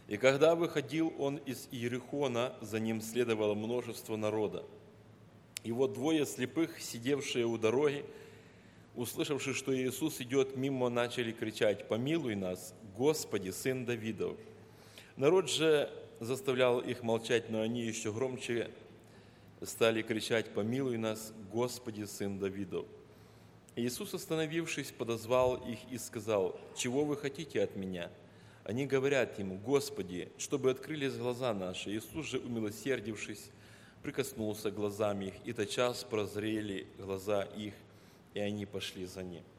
И когда выходил он из Иерихона, за ним следовало множество народа. И вот двое слепых, сидевшие у дороги, услышавши, что Иисус идет мимо, начали кричать: «Помилуй нас, Господи, Сын Давидов». Народ же заставлял их молчать, но они еще громче стали кричать: «Помилуй нас, Господи, Сын Давидов». Иисус, остановившись, подозвал их и сказал: «Чего вы хотите от меня?» Они говорят ему: «Господи, чтобы открылись глаза наши». Иисус же, умилосердившись, прикоснулся глазами их, и тотчас прозрели глаза их, и они пошли за ним.